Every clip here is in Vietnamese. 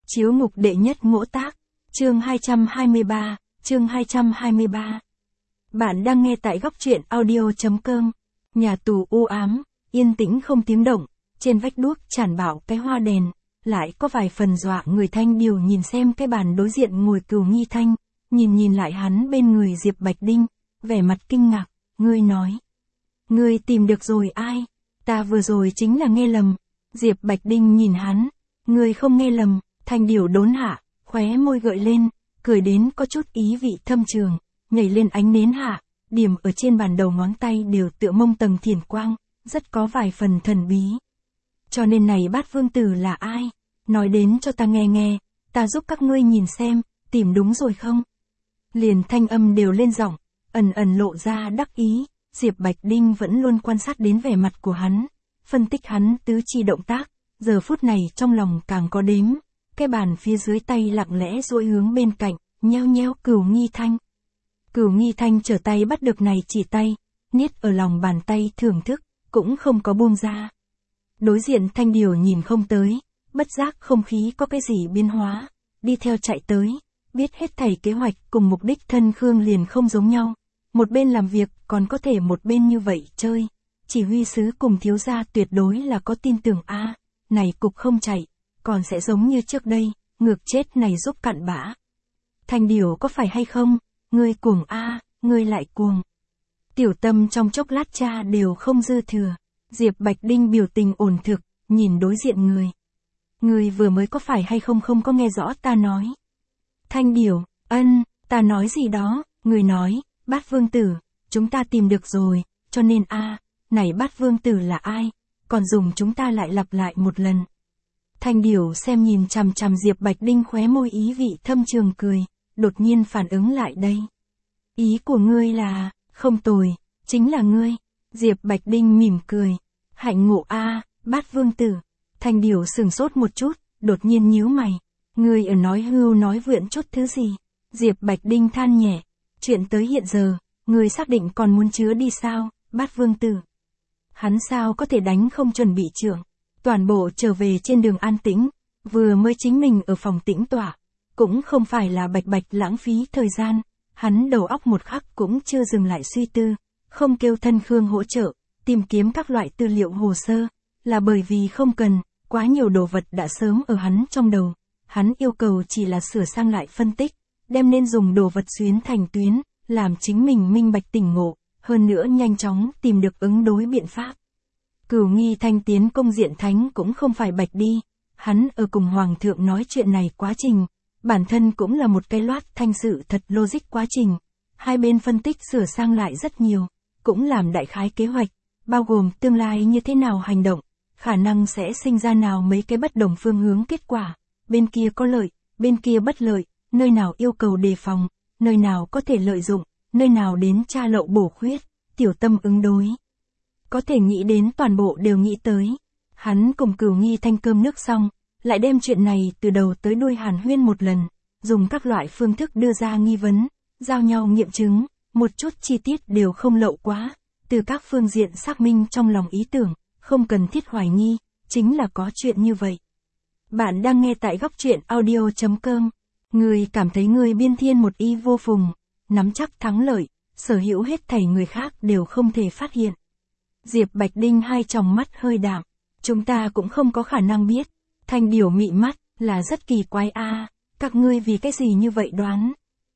Chiếu ngục đệ nhất ngỗ tác, chương 223, chương 223. Bạn đang nghe tại góc truyện audio.com. Nhà tù u ám, yên tĩnh không tiếng động, trên vách đuốc tràn bạo cái hoa đèn, lại có vài phần dọa người. Thanh Điều nhìn xem cái bàn đối diện ngồi Cửu Nghi Thanh, nhìn lại hắn bên người Diệp Bạch Đinh, vẻ mặt kinh ngạc, ngươi nói. Ngươi tìm được rồi ai? Ta vừa rồi chính là nghe lầm. Diệp Bạch Đinh nhìn hắn, ngươi không nghe lầm. Thanh Điều đốn hạ, khóe môi gợi lên, cười đến có chút ý vị thâm trường, nhảy lên ánh nến hạ, điểm ở trên bàn đầu ngón tay đều tựa mông tầng thiền quang, rất có vài phần thần bí. Cho nên này Bát Vương Tử là ai? Nói đến cho ta nghe nghe, ta giúp các ngươi nhìn xem, tìm đúng rồi không? Liền thanh âm đều lên giọng, ẩn lộ ra đắc ý. Diệp Bạch Đinh vẫn luôn quan sát đến vẻ mặt của hắn, phân tích hắn tứ chi động tác, giờ phút này trong lòng càng có đếm. Cái bàn phía dưới tay lặng lẽ duỗi hướng bên cạnh, nheo nheo Cửu Nghi Thanh. Cửu Nghi Thanh trở tay bắt được này chỉ tay, niết ở lòng bàn tay thưởng thức, cũng không có buông ra. Đối diện Thanh Điều nhìn không tới, bất giác không khí có cái gì biến hóa, đi theo chạy tới, biết hết thảy kế hoạch cùng mục đích thân Khương liền không giống nhau. Một bên làm việc còn có thể một bên như vậy chơi, chỉ huy sứ cùng thiếu gia tuyệt đối là có tin tưởng a, này cục không chạy, còn sẽ giống như trước đây, ngược chết này giúp cặn bã. Thanh Điều có phải hay không, ngươi cuồng a, ngươi lại cuồng. Tiểu Tâm trong chốc lát cha đều không dư thừa. Diệp Bạch Đinh biểu tình ổn thực, nhìn đối diện người. Ngươi vừa mới có phải hay không không có nghe rõ ta nói. Thanh Điều, ta nói gì đó, người nói, Bát Vương Tử, chúng ta tìm được rồi, cho nên này Bát Vương Tử là ai, còn dùng chúng ta lại lặp lại một lần. Thanh Điều xem nhìn chằm chằm Diệp Bạch Đinh khóe môi ý vị thâm trường cười, đột nhiên phản ứng lại đây. Ý của ngươi là, không tồi, chính là ngươi. Diệp Bạch Đinh mỉm cười, hạnh ngộ Bát Vương Tử. Thanh Điều sừng sốt một chút, đột nhiên nhíu mày, ngươi ở nói hưu nói vượn chút thứ gì. Diệp Bạch Đinh than nhẹ, chuyện tới hiện giờ, ngươi xác định còn muốn chứa đi sao, Bát Vương Tử. Hắn sao có thể đánh không chuẩn bị trưởng. Toàn bộ trở về trên đường an tĩnh, vừa mới chính mình ở phòng tĩnh tọa, cũng không phải là bạch lãng phí thời gian, hắn đầu óc một khắc cũng chưa dừng lại suy tư, không kêu thân Khương hỗ trợ, tìm kiếm các loại tư liệu hồ sơ, là bởi vì không cần, quá nhiều đồ vật đã sớm ở hắn trong đầu, hắn yêu cầu chỉ là sửa sang lại phân tích, đem nên dùng đồ vật xuyến thành tuyến, làm chính mình minh bạch tỉnh ngộ, hơn nữa nhanh chóng tìm được ứng đối biện pháp. Cửu Nghi Thanh tiến công diện thánh cũng không phải bạch đi, hắn ở cùng Hoàng thượng nói chuyện này quá trình, bản thân cũng là một cái loát thanh sự thật logic quá trình, hai bên phân tích sửa sang lại rất nhiều, cũng làm đại khái kế hoạch, bao gồm tương lai như thế nào hành động, khả năng sẽ sinh ra nào mấy cái bất đồng phương hướng kết quả, bên kia có lợi, bên kia bất lợi, nơi nào yêu cầu đề phòng, nơi nào có thể lợi dụng, nơi nào đến tra lậu bổ khuyết, Tiểu Tâm ứng đối. Có thể nghĩ đến toàn bộ đều nghĩ tới. Hắn cùng Cửu Nghi Thanh cơm nước xong, lại đem chuyện này từ đầu tới đuôi hàn huyên một lần, dùng các loại phương thức đưa ra nghi vấn, giao nhau nghiệm chứng, một chút chi tiết đều không lậu quá, từ các phương diện xác minh trong lòng ý tưởng, không cần thiết hoài nghi, chính là có chuyện như vậy. Bạn đang nghe tại góc truyện audio.com. Người cảm thấy người biên thiên một y vô phùng, nắm chắc thắng lợi, sở hữu hết thảy người khác đều không thể phát hiện. Diệp Bạch Đinh hai tròng mắt hơi đạm, chúng ta cũng không có khả năng biết. Thanh Điều mị mắt, là rất kỳ quái các ngươi vì cái gì như vậy đoán?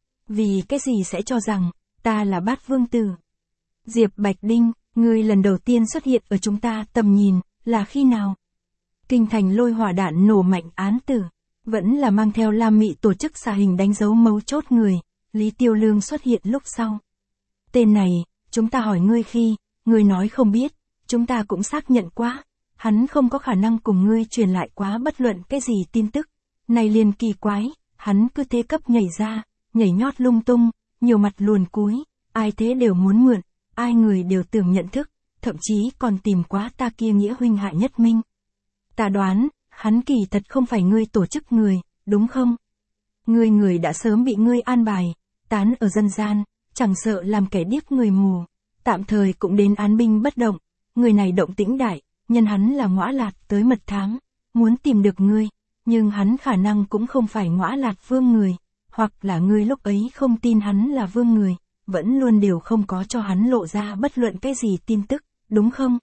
Vì cái gì sẽ cho rằng, ta là Bát Vương Tử? Diệp Bạch Đinh, ngươi lần đầu tiên xuất hiện ở chúng ta tầm nhìn, là khi nào? Kinh thành lôi hỏa đạn nổ mạnh án tử, vẫn là mang theo Lam Mị tổ chức xà hình đánh dấu mấu chốt người, Lý Tiêu Lương xuất hiện lúc sau. Tên này, chúng ta hỏi ngươi khi, ngươi nói không biết, chúng ta cũng xác nhận quá, hắn không có khả năng cùng ngươi truyền lại quá bất luận cái gì tin tức, này liền kỳ quái, hắn cứ thế cấp nhảy ra, nhảy nhót lung tung, nhiều mặt luồn cúi, ai thế đều muốn mượn, ai người đều tưởng nhận thức, thậm chí còn tìm quá ta kia nghĩa huynh Hạ Nhất Minh. Ta đoán, hắn kỳ thật không phải ngươi tổ chức người, đúng không? Người đã sớm bị ngươi an bài, tán ở dân gian, chẳng sợ làm kẻ điếc người mù, tạm thời cũng đến án binh bất động, người này động tĩnh đại, nhân hắn là ngõa lạt tới mật thám, muốn tìm được ngươi, nhưng hắn khả năng cũng không phải Ngõa Lạt Vương người, hoặc là ngươi lúc ấy không tin hắn là vương người, vẫn luôn đều không có cho hắn lộ ra bất luận cái gì tin tức, đúng không?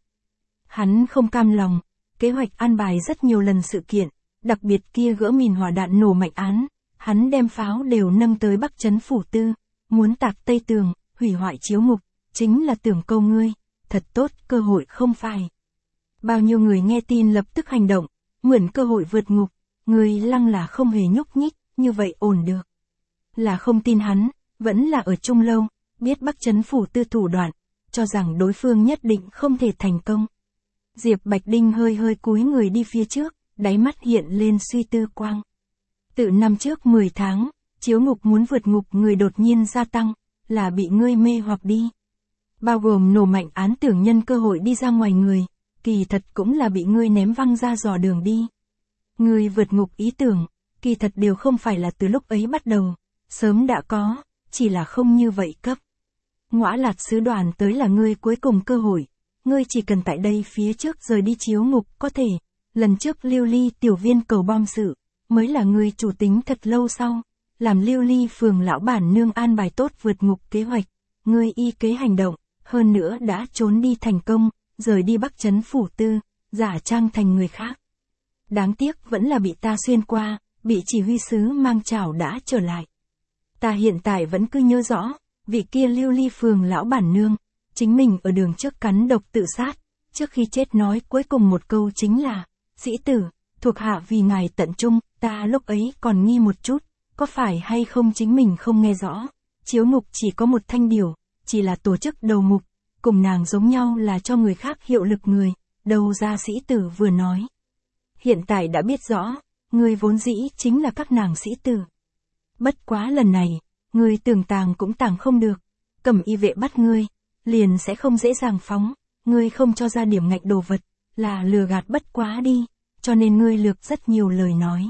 Hắn không cam lòng, kế hoạch an bài rất nhiều lần sự kiện, đặc biệt kia gỡ mìn hỏa đạn nổ mạnh án, hắn đem pháo đều nâng tới Bắc Trấn Phủ Tư, muốn tạc Tây Tường, hủy hoại chiếu ngục, chính là tưởng câu ngươi, thật tốt cơ hội không phải. Bao nhiêu người nghe tin lập tức hành động, mượn cơ hội vượt ngục, người lăng là không hề nhúc nhích, như vậy ổn được. Là không tin hắn, vẫn là ở Trung Lâu, biết Bắc Trấn Phủ Tư thủ đoạn, cho rằng đối phương nhất định không thể thành công. Diệp Bạch Đinh hơi hơi cúi người đi phía trước, đáy mắt hiện lên suy tư quang. Từ năm trước 10 tháng, chiếu ngục muốn vượt ngục người đột nhiên gia tăng, là bị ngươi mê hoặc đi. Bao gồm nổ mạnh án tưởng nhân cơ hội đi ra ngoài người, kỳ thật cũng là bị ngươi ném văng ra dò đường đi. Ngươi vượt ngục ý tưởng, kỳ thật đều không phải là từ lúc ấy bắt đầu, sớm đã có, chỉ là không như vậy cấp. Ngõa Lạt sứ đoàn tới là ngươi cuối cùng cơ hội, ngươi chỉ cần tại đây phía trước rời đi chiếu ngục có thể, lần trước Lưu Ly tiểu viên cầu bom sự, mới là ngươi chủ tính thật lâu sau, làm Lưu Ly phường lão bản nương an bài tốt vượt ngục kế hoạch, ngươi y kế hành động, hơn nữa đã trốn đi thành công, rời đi Bắc Trấn Phủ Tư, giả trang thành người khác. Đáng tiếc vẫn là bị ta xuyên qua, bị chỉ huy sứ mang chảo đã trở lại. Ta hiện tại vẫn cứ nhớ rõ, vị kia Lưu Ly phường lão bản nương, chính mình ở đường trước cắn độc tự sát, trước khi chết nói cuối cùng một câu chính là, sĩ tử, thuộc hạ vì ngài tận trung, ta lúc ấy còn nghi một chút, có phải hay không chính mình không nghe rõ, chiếu ngục chỉ có một thanh điều, chỉ là tổ chức đầu mục, cùng nàng giống nhau là cho người khác hiệu lực người, đầu ra sĩ tử vừa nói. Hiện tại đã biết rõ, người vốn dĩ chính là các nàng sĩ tử. Bất quá lần này, người tưởng tàng cũng tàng không được, Cẩm Y vệ bắt ngươi, liền sẽ không dễ dàng phóng, ngươi không cho ra điểm ngạch đồ vật, là lừa gạt bất quá đi, cho nên ngươi lược rất nhiều lời nói.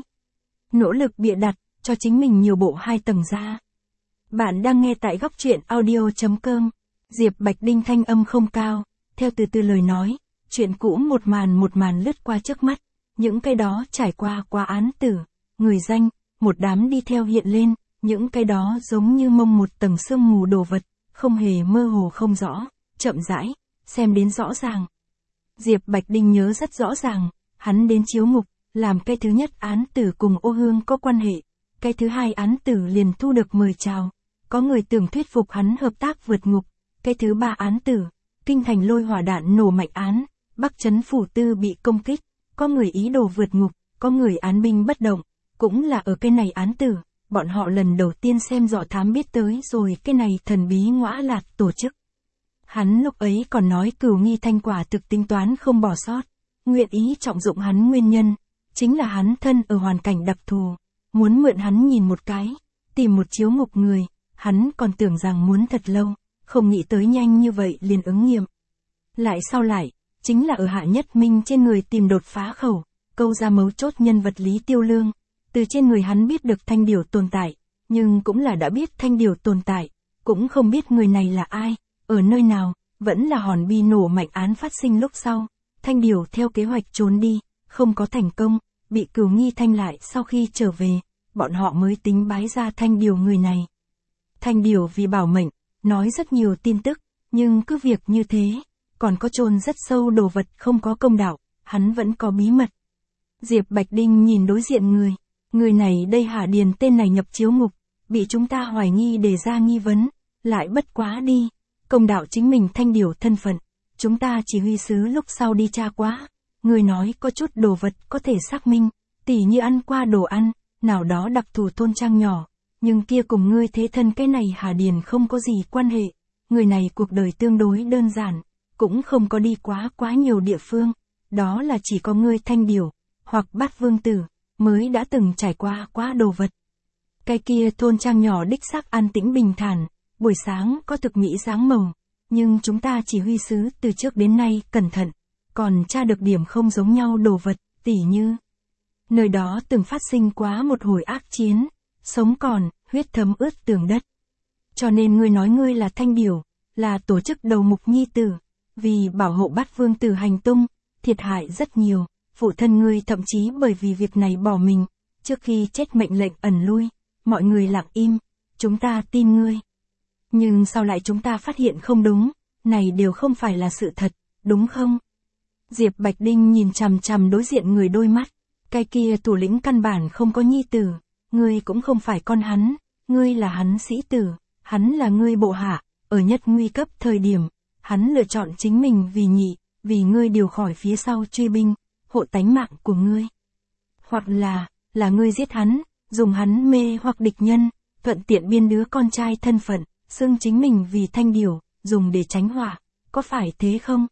Nỗ lực bịa đặt, cho chính mình nhiều bộ 2 tầng ra. Bạn đang nghe tại góc truyện audio.com, Diệp Bạch Đinh thanh âm không cao, theo từ từ lời nói, chuyện cũ một màn lướt qua trước mắt, những cái đó trải qua án tử, người danh, một đám đi theo hiện lên, những cái đó giống như mông một tầng sương mù đồ vật, không hề mơ hồ không rõ, chậm rãi, xem đến rõ ràng. Diệp Bạch Đinh nhớ rất rõ ràng, hắn đến chiếu ngục, làm cái thứ nhất án tử cùng Ô Hương có quan hệ, cái thứ hai án tử liền thu được mời chào, có người tưởng thuyết phục hắn hợp tác vượt ngục, cái thứ ba án tử, kinh thành lôi hỏa đạn nổ mạnh án, Bắc Trấn Phủ Tư bị công kích, có người ý đồ vượt ngục, có người án binh bất động, cũng là ở cái này án tử, bọn họ lần đầu tiên xem dọ thám biết tới rồi cái này thần bí Ngõa Lạt tổ chức. Hắn lúc ấy còn nói Cửu Nghi Thanh quả thực tính toán không bỏ sót, nguyện ý trọng dụng hắn nguyên nhân, chính là hắn thân ở hoàn cảnh đặc thù, muốn mượn hắn nhìn một cái, tìm một chiếu ngục người, hắn còn tưởng rằng muốn thật lâu, không nghĩ tới nhanh như vậy liền ứng nghiệm. Lại sau lại, chính là ở Hạ Nhất Minh trên người tìm đột phá khẩu, câu ra mấu chốt nhân vật Lý Tiêu Lương, từ trên người hắn biết được thanh điều tồn tại, nhưng cũng là đã biết thanh điều tồn tại, cũng không biết người này là ai, ở nơi nào, vẫn là hòn bi nổ mạnh án phát sinh lúc sau, thanh điều theo kế hoạch trốn đi, không có thành công, bị Cửu Nghi Thanh lại sau khi trở về, bọn họ mới tính bái ra thanh điều người này. Thanh điều vì bảo mệnh, nói rất nhiều tin tức, nhưng cứ việc như thế, còn có chôn rất sâu đồ vật không có công đạo, hắn vẫn có bí mật. Diệp Bạch Đinh nhìn đối diện người này đây Hà Điền tên này nhập chiếu ngục, bị chúng ta hoài nghi đề ra nghi vấn, lại bất quá đi, công đạo chính mình thanh điều thân phận, chúng ta chỉ huy sứ lúc sau đi tra quá, người nói có chút đồ vật có thể xác minh, tỉ như ăn qua đồ ăn, nào đó đặc thù thôn trang nhỏ, nhưng kia cùng ngươi thế thân cái này Hà Điền không có gì quan hệ, người này cuộc đời tương đối đơn giản, cũng không có đi quá nhiều địa phương, đó là chỉ có ngươi thanh điều, hoặc Bát Vương Tử, mới đã từng trải qua quá đồ vật. Cái kia thôn trang nhỏ đích xác an tĩnh bình thản, buổi sáng có thực mỹ dáng màu, nhưng chúng ta chỉ huy sứ từ trước đến nay cẩn thận, còn tra được điểm không giống nhau đồ vật, tỉ như nơi đó từng phát sinh quá một hồi ác chiến, sống còn, huyết thấm ướt tường đất. Cho nên ngươi nói ngươi là thanh điều, là tổ chức đầu mục nhi tử, vì bảo hộ Bát Vương Tử hành tung, thiệt hại rất nhiều, phụ thân ngươi thậm chí bởi vì việc này bỏ mình, trước khi chết mệnh lệnh ẩn lui, mọi người lặng im, chúng ta tin ngươi. Nhưng sau lại chúng ta phát hiện không đúng, này đều không phải là sự thật, đúng không? Diệp Bạch Đinh nhìn chằm chằm đối diện người đôi mắt, cái kia thủ lĩnh căn bản không có nhi tử, ngươi cũng không phải con hắn, ngươi là hắn sĩ tử, hắn là ngươi bộ hạ, ở nhất nguy cấp thời điểm, hắn lựa chọn chính mình vì ngươi điều khỏi phía sau truy binh, hộ tánh mạng của ngươi. Hoặc là ngươi giết hắn, dùng hắn mê hoặc địch nhân, thuận tiện biên đứa con trai thân phận, xưng chính mình vì Thanh Điều, dùng để tránh họa, có phải thế không?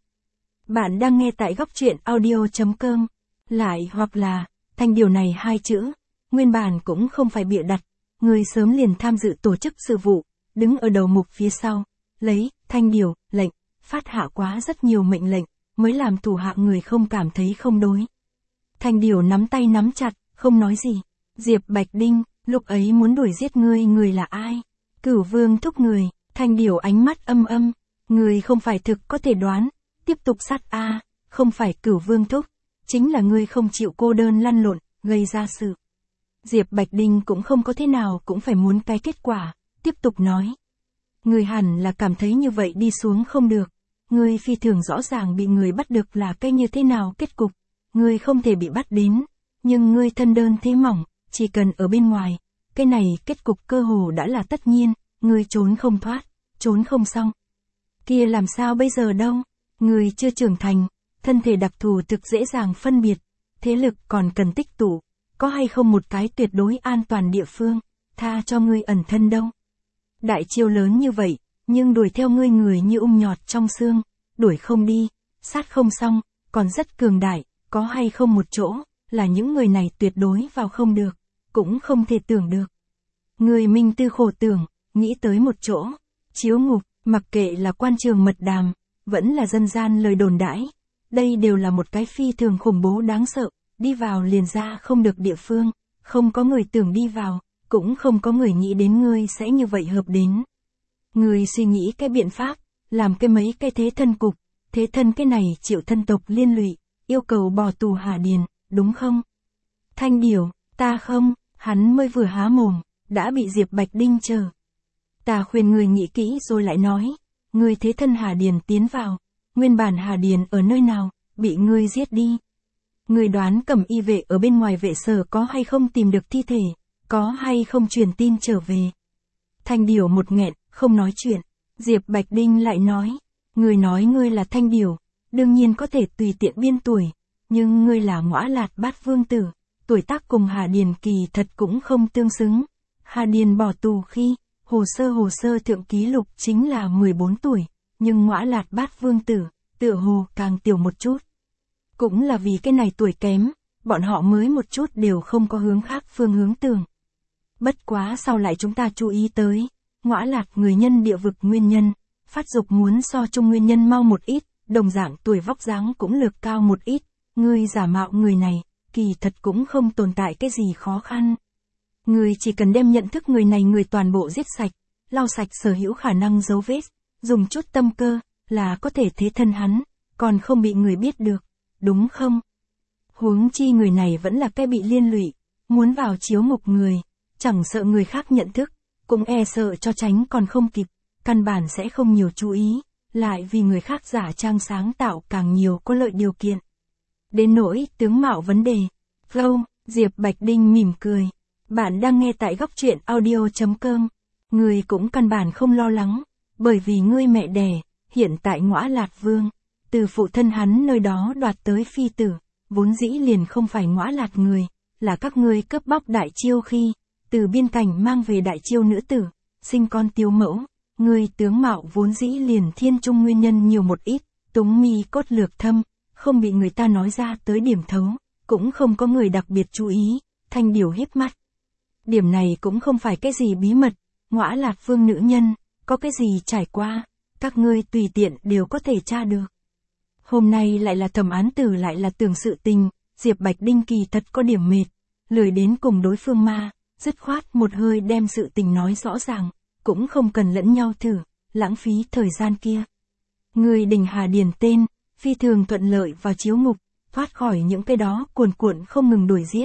Bạn đang nghe tại góc truyện audio.com, lại hoặc là, Thanh Điều này hai chữ, nguyên bản cũng không phải bịa đặt, ngươi sớm liền tham dự tổ chức sự vụ, đứng ở đầu mục phía sau, lấy, Thanh Điều, lệnh, phát hạ quá rất nhiều mệnh lệnh, mới làm thủ hạ người không cảm thấy không đối. Thanh Điều nắm tay nắm chặt, không nói gì. Diệp Bạch Đinh, lúc ấy muốn đuổi giết ngươi, người là ai? Cửu Vương thúc người. Thanh Điều ánh mắt âm, người không phải thực có thể đoán, tiếp tục sát a, không phải Cửu Vương thúc, chính là ngươi không chịu cô đơn lăn lộn, gây ra sự. Diệp Bạch Đinh cũng không có thế nào cũng phải muốn cái kết quả, tiếp tục nói. Người hẳn là cảm thấy như vậy đi xuống không được, ngươi phi thường rõ ràng bị người bắt được là cái như thế nào kết cục, ngươi không thể bị bắt đến, nhưng ngươi thân đơn thế mỏng, chỉ cần ở bên ngoài, cái này kết cục cơ hồ đã là tất nhiên, ngươi trốn không thoát, trốn không xong. Kia làm sao bây giờ đâu, ngươi chưa trưởng thành, thân thể đặc thù thực dễ dàng phân biệt, thế lực còn cần tích tụ, có hay không một cái tuyệt đối an toàn địa phương, tha cho ngươi ẩn thân đâu. Đại chiêu lớn như vậy, nhưng đuổi theo ngươi người như nhọt trong xương, đuổi không đi, sát không xong, còn rất cường đại, có hay không một chỗ, là những người này tuyệt đối vào không được, cũng không thể tưởng được. Người minh tư khổ tưởng, nghĩ tới một chỗ, chiếu ngục, mặc kệ là quan trường mật đàm, vẫn là dân gian lời đồn đãi, đây đều là một cái phi thường khủng bố đáng sợ, đi vào liền ra không được địa phương, không có người tưởng đi vào, cũng không có người nghĩ đến ngươi sẽ như vậy hợp đến. Ngươi suy nghĩ cái biện pháp, làm cái mấy cái thế thân cục, thế thân cái này chịu thân tộc liên lụy, yêu cầu bỏ tù Hà Điền, đúng không? Thanh Điều, ta không, hắn mới vừa há mồm, đã bị Diệp Bạch Đinh chờ. Ta khuyên người nghĩ kỹ rồi lại nói, ngươi thế thân Hà Điền tiến vào, nguyên bản Hà Điền ở nơi nào, bị ngươi giết đi. Ngươi đoán Cẩm Y vệ ở bên ngoài vệ sở có hay không tìm được thi thể, có hay không truyền tin trở về. Thanh Điều một nghẹn, không nói chuyện. Diệp Bạch Đinh lại nói, ngươi là Thanh Điều, đương nhiên có thể tùy tiện biên tuổi, nhưng ngươi là Ngõa Lạt Bát Vương tử, tuổi tác cùng Hà Điền kỳ thật cũng không tương xứng. Hà Điền bỏ tù khi, hồ sơ thượng ký lục chính là 14 tuổi, nhưng Ngõa Lạt Bát Vương tử, tựa hồ càng tiểu một chút. Cũng là vì cái này tuổi kém, bọn họ mới một chút đều không có hướng khác phương hướng tưởng. Bất quá sau lại chúng ta chú ý tới, Ngõa Lạt người nhân địa vực nguyên nhân, phát dục muốn so Trung nguyên nhân mau một ít, đồng dạng tuổi vóc dáng cũng lược cao một ít, ngươi giả mạo người này, kỳ thật cũng không tồn tại cái gì khó khăn. Ngươi chỉ cần đem nhận thức người này người toàn bộ giết sạch, lau sạch sở hữu khả năng dấu vết, dùng chút tâm cơ, là có thể thế thân hắn, còn không bị người biết được, đúng không? Huống chi người này vẫn là cái bị liên lụy, muốn vào chiếu ngục người, chẳng sợ người khác nhận thức, cũng e sợ cho tránh còn không kịp, căn bản sẽ không nhiều chú ý, lại vì người khác giả trang sáng tạo càng nhiều có lợi điều kiện. Đến nỗi tướng mạo vấn đề, Flow, Diệp Bạch Đinh mỉm cười. Bạn đang nghe tại góc truyện audio.com. Ngươi cũng căn bản không lo lắng, bởi vì ngươi mẹ đẻ, hiện tại Ngõa Lạt Vương, từ phụ thân hắn nơi đó đoạt tới phi tử, vốn dĩ liền không phải Ngõa Lạt người, là các ngươi cướp bóc Đại Chiêu khi, từ biên cảnh mang về Đại Chiêu nữ tử, sinh con tiêu mẫu, ngươi tướng mạo vốn dĩ liền thiên trung nguyên nhân nhiều một ít, túng mi cốt lược thâm, không bị người ta nói ra tới điểm thấu, cũng không có người đặc biệt chú ý. Thanh Điều híp mắt. Điểm này cũng không phải cái gì bí mật, Ngõa Lạt Vương nữ nhân, có cái gì trải qua, các ngươi tùy tiện đều có thể tra được. Hôm nay lại là thẩm án tử lại là tưởng sự tình, Diệp Bạch Đinh kỳ thật có điểm mệt, lười đến cùng đối phương ma, dứt khoát một hơi đem sự tình nói rõ ràng, cũng không cần lẫn nhau thử, lãng phí thời gian kia. Người đình Hà Điền tên, phi thường thuận lợi vào chiếu ngục, thoát khỏi những cái đó cuồn cuộn không ngừng đuổi giết,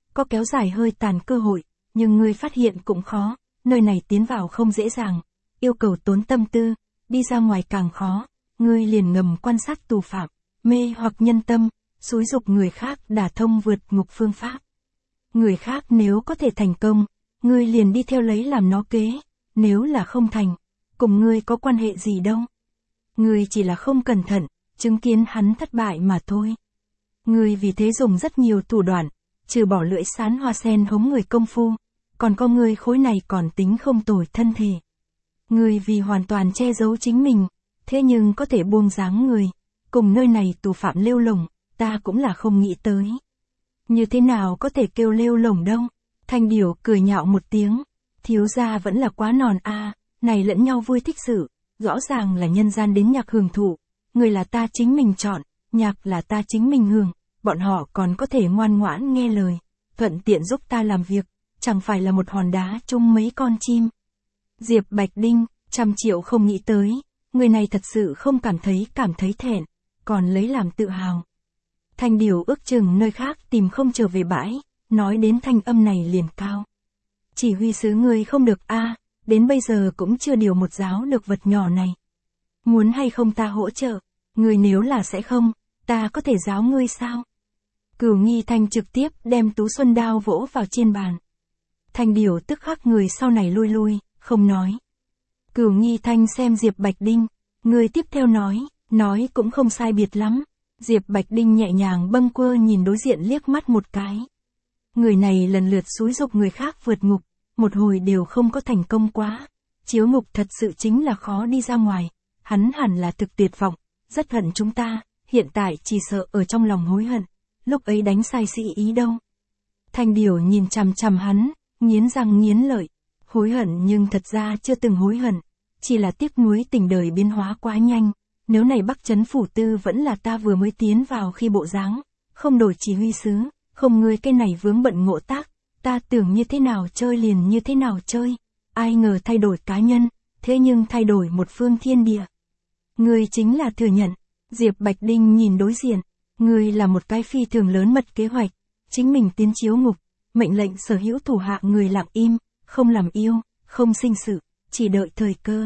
có kéo dài hơi tàn cơ hội, nhưng ngươi phát hiện cũng khó, nơi này tiến vào không dễ dàng, yêu cầu tốn tâm tư, đi ra ngoài càng khó, ngươi liền ngầm quan sát tù phạm, mê hoặc nhân tâm, xúi dục người khác đả thông vượt ngục phương pháp. Người khác nếu có thể thành công, ngươi liền đi theo lấy làm nó kế, nếu là không thành, cùng ngươi có quan hệ gì đâu. Ngươi chỉ là không cẩn thận, chứng kiến hắn thất bại mà thôi. Ngươi vì thế dùng rất nhiều thủ đoạn, trừ bỏ lưỡi sán hoa sen hống người công phu, còn có ngươi khối này còn tính không tồi thân thể. Ngươi vì hoàn toàn che giấu chính mình, thế nhưng có thể buông dáng người, cùng nơi này tù phạm lêu lổng, ta cũng là không nghĩ tới. Như thế nào có thể kêu lêu lổng đâu? Thanh Điểu cười nhạo một tiếng, thiếu gia vẫn là quá nòn a, này lẫn nhau vui thích sự, rõ ràng là nhân gian đến nhạc hưởng thụ, người là ta chính mình chọn, nhạc là ta chính mình hưởng, bọn họ còn có thể ngoan ngoãn nghe lời, thuận tiện giúp ta làm việc, chẳng phải là một hòn đá chung mấy con chim. Diệp Bạch Đinh, 100 triệu không nghĩ tới, người này thật sự không cảm thấy thẹn, còn lấy làm tự hào. Thanh Điểu ước chừng nơi khác tìm không trở về bãi, nói đến thanh âm này liền cao. Chỉ huy sứ ngươi không được a, đến bây giờ cũng chưa điều một giáo được vật nhỏ này. Muốn hay không ta hỗ trợ, ngươi nếu là sẽ không, ta có thể giáo ngươi sao? Cửu Nghi Thanh trực tiếp đem Tú Xuân đao vỗ vào trên bàn. Thanh Điểu tức khắc người sau này lui, không nói. Cửu Nghi Thanh xem Diệp Bạch Đinh, người tiếp theo nói cũng không sai biệt lắm. Diệp Bạch Đinh nhẹ nhàng bâng quơ nhìn đối diện liếc mắt một cái. Người này lần lượt xúi dục người khác vượt ngục, một hồi đều không có thành công quá. Chiếu ngục thật sự chính là khó đi ra ngoài, hắn hẳn là thực tuyệt vọng, rất hận chúng ta, hiện tại chỉ sợ ở trong lòng hối hận, lúc ấy đánh sai sĩ ý đâu. Thanh Điểu nhìn chằm chằm hắn, nghiến răng nghiến lợi, hối hận nhưng thật ra chưa từng hối hận, chỉ là tiếc nuối tình đời biến hóa quá nhanh. Nếu này Bắc Trấn Phủ Tư vẫn là ta vừa mới tiến vào khi bộ dáng, không đổi chỉ huy sứ, không ngươi cái này vướng bận ngộ tác, ta tưởng như thế nào chơi liền như thế nào chơi, ai ngờ thay đổi cá nhân, thế nhưng thay đổi một phương thiên địa. Ngươi chính là thừa nhận, Diệp Bạch Đinh nhìn đối diện, ngươi là một cái phi thường lớn mật kế hoạch, chính mình tiến chiếu ngục, mệnh lệnh sở hữu thủ hạ người lặng im, không làm yêu, không sinh sự, chỉ đợi thời cơ.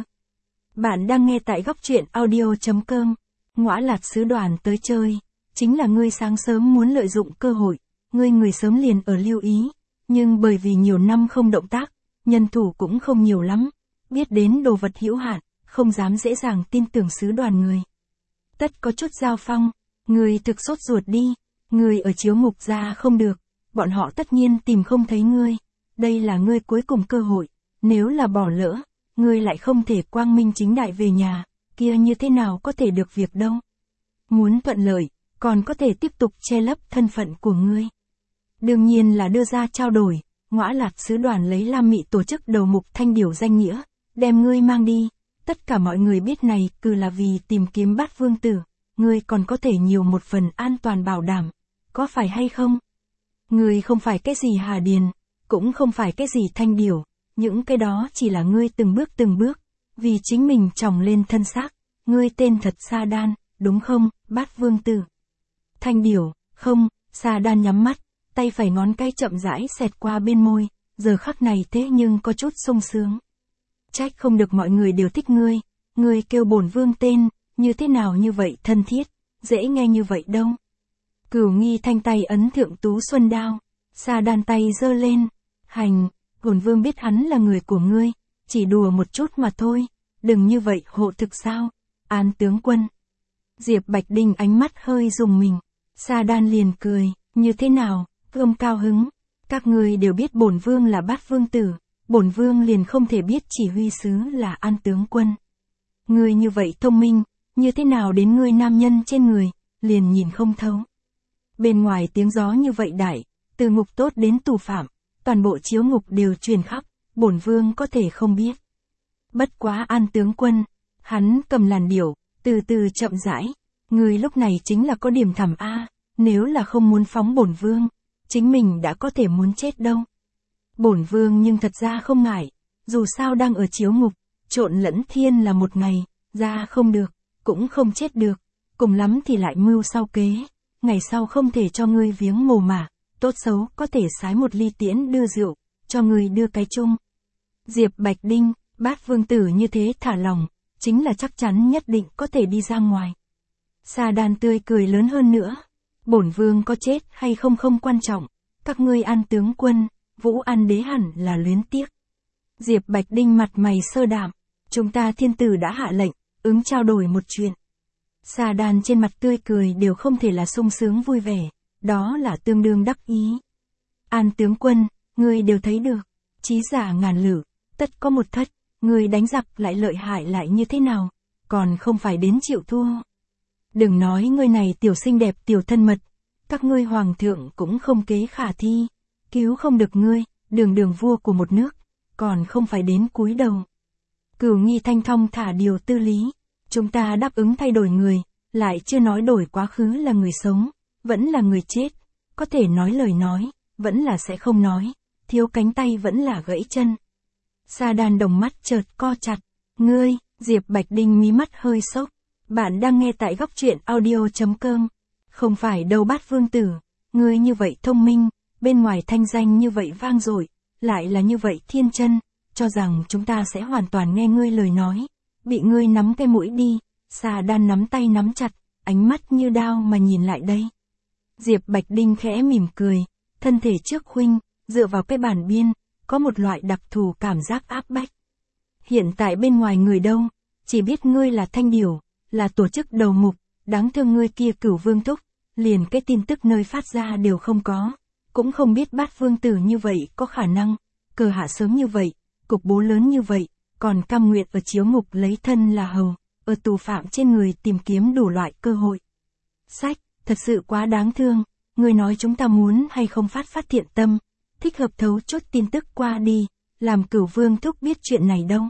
Bạn đang nghe tại góc truyện audio.com, Ngõa Lạt sứ đoàn tới chơi, chính là ngươi sáng sớm muốn lợi dụng cơ hội, ngươi người sớm liền ở lưu ý, nhưng bởi vì nhiều năm không động tác, nhân thủ cũng không nhiều lắm, biết đến đồ vật hữu hạn, không dám dễ dàng tin tưởng sứ đoàn người. Tất có chút giao phong, ngươi thực sốt ruột đi, ngươi ở chiếu ngục ra không được, bọn họ tất nhiên tìm không thấy ngươi, đây là ngươi cuối cùng cơ hội, nếu là bỏ lỡ, ngươi lại không thể quang minh chính đại về nhà, kia như thế nào có thể được việc đâu. Muốn thuận lợi, còn có thể tiếp tục che lấp thân phận của ngươi. Đương nhiên là đưa ra trao đổi, Ngõa Lạt sứ đoàn lấy Lam Mị tổ chức đầu mục Thanh Điểu danh nghĩa, đem ngươi mang đi, tất cả mọi người biết này cứ là vì tìm kiếm Bát Vương Tử, ngươi còn có thể nhiều một phần an toàn bảo đảm, có phải hay không? Ngươi không phải cái gì Hà Điền, cũng không phải cái gì Thanh Điểu. Những cái đó chỉ là ngươi từng bước, vì chính mình trồng lên thân xác, ngươi tên thật Sa Đan, đúng không, Bát Vương Tử? Thanh Điểu, không, Sa Đan nhắm mắt, tay phải ngón cái chậm rãi xẹt qua bên môi, giờ khắc này thế nhưng có chút sung sướng. Trách không được mọi người đều thích ngươi kêu bổn vương tên, như thế nào như vậy thân thiết, dễ nghe như vậy đâu. Cửu Nghi Thanh tay ấn thượng Tú Xuân đao, Sa Đan tay giơ lên, hành. Bổn vương biết hắn là người của ngươi, chỉ đùa một chút mà thôi, đừng như vậy hộ thực sao, An tướng quân. Diệp Bạch Đinh ánh mắt hơi rùng mình, Sa Đan liền cười, như thế nào, vương cao hứng, các ngươi đều biết bổn vương là Bát Vương Tử, bổn vương liền không thể biết chỉ huy sứ là An tướng quân. Ngươi như vậy thông minh, như thế nào đến ngươi nam nhân trên người, liền nhìn không thấu. Bên ngoài tiếng gió như vậy đại, từ ngục tốt đến tù phạm. Toàn bộ chiếu ngục đều truyền khắp, bổn vương có thể không biết. Bất quá An tướng quân, hắn cầm làn điểu, từ từ chậm rãi, người lúc này chính là có điểm thẳm a, nếu là không muốn phóng bổn vương, chính mình đã có thể muốn chết đâu. Bổn vương nhưng thật ra không ngại, dù sao đang ở chiếu ngục, trộn lẫn thiên là một ngày, ra không được, cũng không chết được, cùng lắm thì lại mưu sau kế, ngày sau không thể cho ngươi viếng mồ mả, tốt xấu có thể sái một ly tiễn đưa rượu, cho người đưa cái chung. Diệp Bạch Đinh, Bát Vương Tử như thế thả lòng, chính là chắc chắn nhất định có thể đi ra ngoài. Sa Đan tươi cười lớn hơn nữa. Bổn vương có chết hay không không quan trọng, các ngươi An tướng quân, Vũ An đế hẳn là luyến tiếc. Diệp Bạch Đinh mặt mày sơ đạm, chúng ta thiên tử đã hạ lệnh, ứng trao đổi một chuyện. Sa Đan trên mặt tươi cười đều không thể là sung sướng vui vẻ, đó là tương đương đắc ý. An tướng quân, ngươi đều thấy được, chí giả ngàn lử, tất có một thất, ngươi đánh giặc lại lợi hại lại như thế nào, còn không phải đến chịu thua. Đừng nói ngươi này tiểu xinh đẹp tiểu thân mật, các ngươi hoàng thượng cũng không kế khả thi, cứu không được ngươi, đường vua của một nước, còn không phải đến cúi đầu. Cửu Nghi thanh thong thả điều tư lý, chúng ta đáp ứng thay đổi người, lại chưa nói đổi quá khứ là người sống, vẫn là người chết, có thể nói lời nói, vẫn là sẽ không nói, thiếu cánh tay vẫn là gãy chân. Sa Đan đồng mắt chợt co chặt, ngươi, Diệp Bạch Đinh mí mắt hơi sốc. Bạn đang nghe tại góc truyện audio.com. Không phải đâu Bát Vương Tử, ngươi như vậy thông minh, bên ngoài thanh danh như vậy vang dội, lại là như vậy thiên chân, cho rằng chúng ta sẽ hoàn toàn nghe ngươi lời nói, bị ngươi nắm cái mũi đi. Sa Đan nắm tay nắm chặt, ánh mắt như đao mà nhìn lại đây. Diệp Bạch Đinh khẽ mỉm cười, thân thể trước khuynh, dựa vào cái bàn biên, có một loại đặc thù cảm giác áp bách. Hiện tại bên ngoài người đâu, chỉ biết ngươi là Thanh Điểu, là tổ chức đầu mục, đáng thương ngươi kia Cửu Vương thúc, liền cái tin tức nơi phát ra đều không có, cũng không biết Bát Vương Tử như vậy có khả năng, cờ hạ sớm như vậy, cục bố lớn như vậy, còn cam nguyện ở chiếu ngục lấy thân là hầu, ở tù phạm trên người tìm kiếm đủ loại cơ hội. Sách, thật sự quá đáng thương, ngươi nói chúng ta muốn hay không phát thiện tâm, thích hợp thấu chốt tin tức qua đi, làm Cửu Vương thúc biết chuyện này đâu.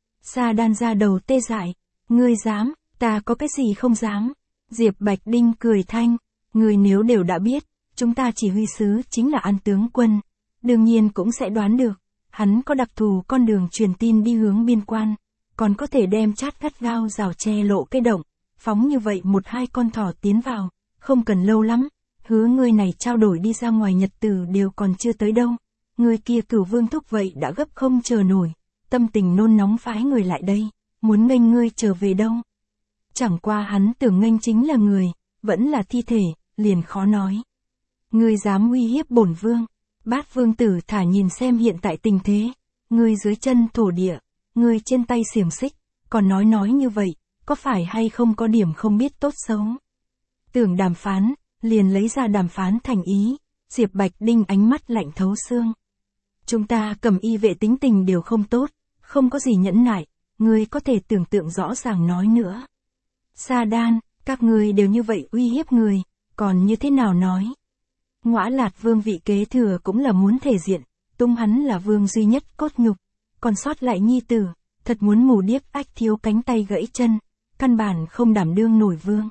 Sa Đan ra đầu tê dại, ngươi dám, ta có cái gì không dám. Diệp Bạch Đinh cười thanh, ngươi nếu đều đã biết, chúng ta chỉ huy sứ chính là An tướng quân, đương nhiên cũng sẽ đoán được, hắn có đặc thù con đường truyền tin đi hướng biên quan, còn có thể đem chát gắt gao rào che lộ cái động, phóng như vậy một hai con thỏ tiến vào, không cần lâu lắm, hứa ngươi này trao đổi đi ra ngoài nhật tử đều còn chưa tới đâu, ngươi kia Cửu Vương thúc vậy đã gấp không chờ nổi, tâm tình nôn nóng phái người lại đây, muốn nghênh ngươi trở về đâu. Chẳng qua hắn tưởng nghênh chính là người, vẫn là thi thể, liền khó nói. Ngươi dám uy hiếp bổn vương, Bát Vương Tử thả nhìn xem hiện tại tình thế, ngươi dưới chân thổ địa, ngươi trên tay xiềng xích, còn nói như vậy, có phải hay không có điểm không biết tốt xấu. Tưởng đàm phán, liền lấy ra đàm phán thành ý, Diệp Bạch Đinh ánh mắt lạnh thấu xương. Chúng ta Cẩm Y vệ tính tình đều không tốt, không có gì nhẫn nại, ngươi có thể tưởng tượng rõ ràng nói nữa. Sa Đan, các ngươi đều như vậy uy hiếp người, còn như thế nào nói? Ngõa Lạt vương vị kế thừa cũng là muốn thể diện, tung hắn là vương duy nhất cốt nhục, còn sót lại nhi tử, thật muốn mù điếc ách thiếu cánh tay gãy chân, căn bản không đảm đương nổi vương.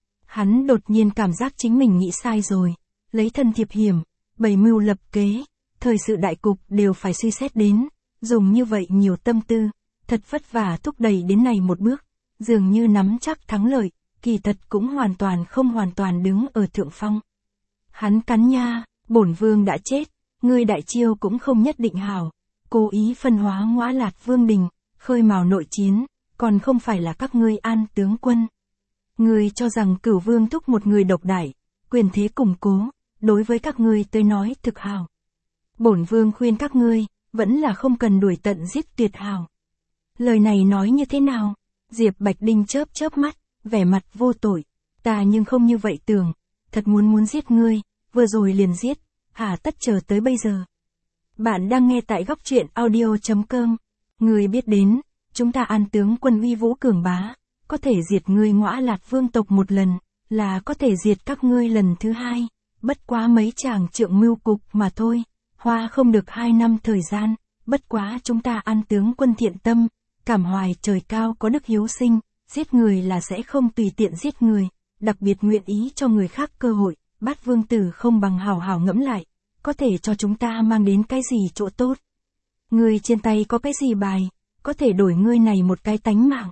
Hắn đột nhiên cảm giác chính mình nghĩ sai rồi, lấy thân thiệp hiểm, bày mưu lập kế, thời sự đại cục đều phải suy xét đến, dùng như vậy nhiều tâm tư, thật vất vả thúc đẩy đến này một bước, dường như nắm chắc thắng lợi, kỳ thật cũng không hoàn toàn đứng ở thượng phong. Hắn cắn nha, bổn vương đã chết, ngươi đại chiêu cũng không nhất định hảo, cố ý phân hóa Ngõa Lạt vương đình, khơi mào nội chiến, còn không phải là các ngươi An tướng quân. Ngươi cho rằng Cửu Vương thúc một người độc đại, quyền thế củng cố, đối với các ngươi tới nói thực hảo. Bổn vương khuyên các ngươi, vẫn là không cần đuổi tận giết tuyệt hảo. Lời này nói như thế nào? Diệp Bạch Đinh chớp mắt, vẻ mặt vô tội, ta nhưng không như vậy tưởng, thật muốn giết ngươi, vừa rồi liền giết, hà tất chờ tới bây giờ. Bạn đang nghe tại góc truyện audio.com, ngươi biết đến, chúng ta An tướng quân uy vũ cường bá, có thể diệt ngươi Ngõa Lạt vương tộc một lần, là có thể diệt các ngươi lần thứ hai, bất quá mấy chàng trượng mưu cục mà thôi, hoa không được 2 năm thời gian, bất quá chúng ta An tướng quân thiện tâm, cảm hoài trời cao có đức hiếu sinh, giết người là sẽ không tùy tiện giết người, đặc biệt nguyện ý cho người khác cơ hội, Bát Vương Tử không bằng hảo hảo ngẫm lại, có thể cho chúng ta mang đến cái gì chỗ tốt. Ngươi trên tay có cái gì bài, có thể đổi ngươi này một cái tánh mạng.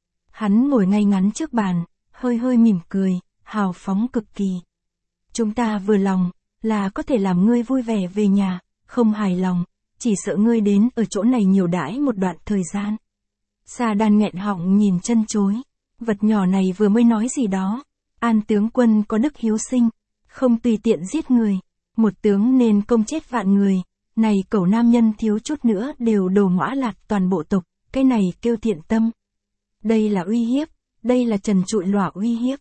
Hắn ngồi ngay ngắn trước bàn, hơi mỉm cười, hào phóng cực kỳ. Chúng ta vừa lòng, là có thể làm ngươi vui vẻ về nhà, không hài lòng, chỉ sợ ngươi đến ở chỗ này nhiều đãi một đoạn thời gian. Sa Đan nghẹn họng nhìn chân chối, vật nhỏ này vừa mới nói gì đó, An tướng quân có đức hiếu sinh, không tùy tiện giết người, một tướng nên công chết vạn người, này cẩu nam nhân thiếu chút nữa đều đồ ngõa lạc toàn bộ tộc, cái này kêu thiện tâm. Đây là uy hiếp, đây là trần trụi lỏa uy hiếp.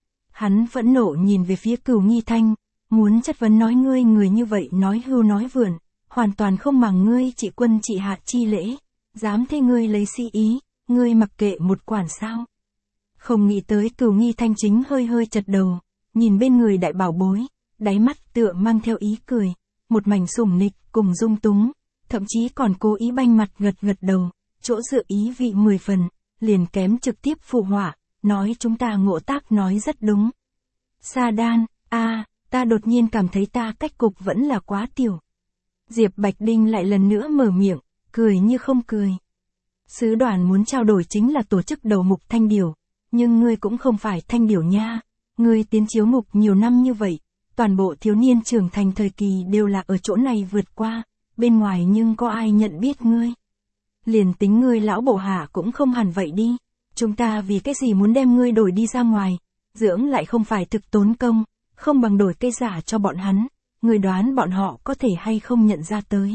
Hắn phẫn nộ nhìn về phía Cửu Nghi Thanh, muốn chất vấn nói ngươi người như vậy nói hưu nói vượn, hoàn toàn không màng ngươi trị quân trị hạ chi lễ, dám thế ngươi lấy sĩ ý, ngươi mặc kệ một quản sao. Không nghĩ tới Cửu Nghi Thanh chính hơi hơi chật đầu, nhìn bên người đại bảo bối, đáy mắt tựa mang theo ý cười, một mảnh sủng nịch cùng dung túng, thậm chí còn cố ý banh mặt gật gật đầu, chỗ dựa ý vị 10 phần, liền kém trực tiếp phụ họa, nói chúng ta Ngộ Tác nói rất đúng. Sa Đan, ta đột nhiên cảm thấy ta cách cục vẫn là quá tiểu. Diệp Bạch Đinh lại lần nữa mở miệng, cười như không cười. Sứ đoàn muốn trao đổi chính là tổ chức đầu mục Thanh Điểu, nhưng ngươi cũng không phải Thanh Điểu nha, ngươi tiến chiếu mục nhiều năm như vậy, toàn bộ thiếu niên trưởng thành thời kỳ đều là ở chỗ này vượt qua, bên ngoài nhưng có ai nhận biết ngươi. Liền tính ngươi lão bộ hạ cũng không hẳn vậy đi, chúng ta vì cái gì muốn đem ngươi đổi đi ra ngoài, dưỡng lại không phải thực tốn công, không bằng đổi cây giả cho bọn hắn, ngươi đoán bọn họ có thể hay không nhận ra tới.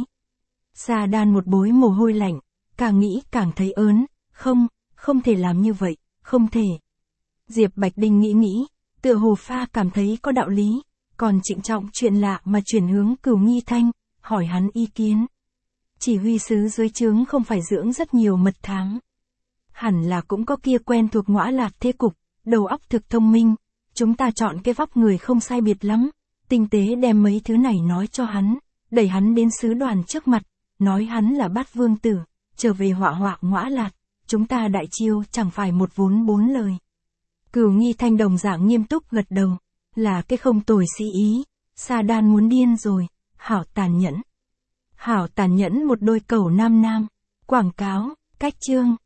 Sa Đan một bối mồ hôi lạnh, càng nghĩ càng thấy ớn, không thể làm như vậy, không thể. Diệp Bạch Đinh nghĩ, tựa hồ pha cảm thấy có đạo lý, còn trịnh trọng chuyện lạ mà chuyển hướng Cửu Nghi Thanh, hỏi hắn ý kiến. Chỉ huy sứ dưới trướng không phải dưỡng rất nhiều mật thám. Hẳn là cũng có kia quen thuộc ngõa lạc thế cục, đầu óc thực thông minh, chúng ta chọn cái vóc người không sai biệt lắm, tinh tế đem mấy thứ này nói cho hắn, đẩy hắn đến sứ đoàn trước mặt, nói hắn là Bát Vương Tử, trở về họa ngõa lạc, chúng ta đại chiêu chẳng phải một vốn bốn lời. Cửu Nghi Thanh đồng dạng nghiêm túc gật đầu, là cái không tồi sĩ ý, Sa Đan muốn điên rồi, hảo tàn nhẫn. Hảo tàn nhẫn một đôi cẩu nam. Quảng cáo, cách chương.